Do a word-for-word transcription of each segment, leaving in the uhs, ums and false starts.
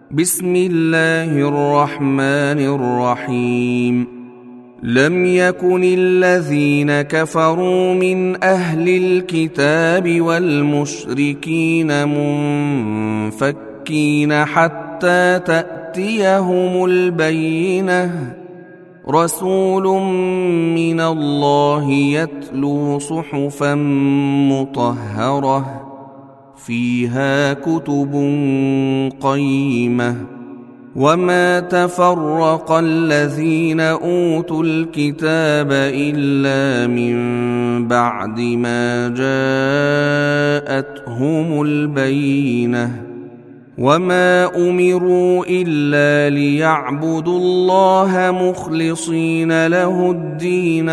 بسم الله الرحمن الرحيم. لم يكن الذين كفروا من أهل الكتاب والمشركين منفكين حتى تأتيهم البينة، رسول من الله يتلو صحفا مطهرة فيها كتب قيمة. وما تفرق الذين أوتوا الكتاب إلا من بعد ما جاءتهم البينة، وما أمروا إلا ليعبدوا الله مخلصين له الدين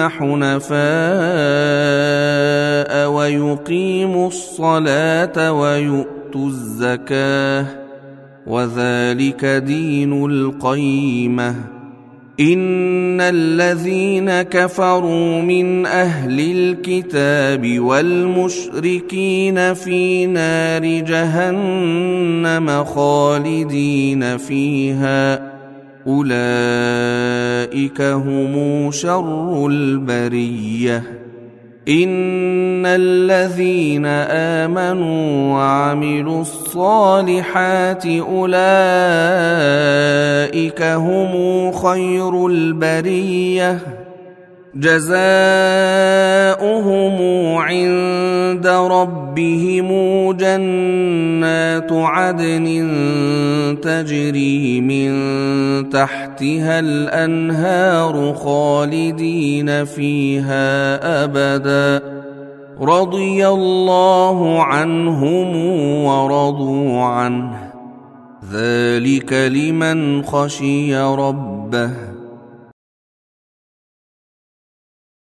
حنفاء ويقيموا الصلاة ويؤتوا الزكاة، وذلك دين القيمة. إن الذين كفروا من أهل الكتاب والمشركين في نار جهنم خالدين فيها، أولئك هم شر البرية. إن الذين آمنوا وعملوا الصالحات أولئك هم خير البرية، جزاؤهم عند ربهم جنات عدن تجري من تحتها الأنهار خالدين فيها أبدا، رضي الله عنهم ورضوا عنه، ذلك لمن خشي ربه.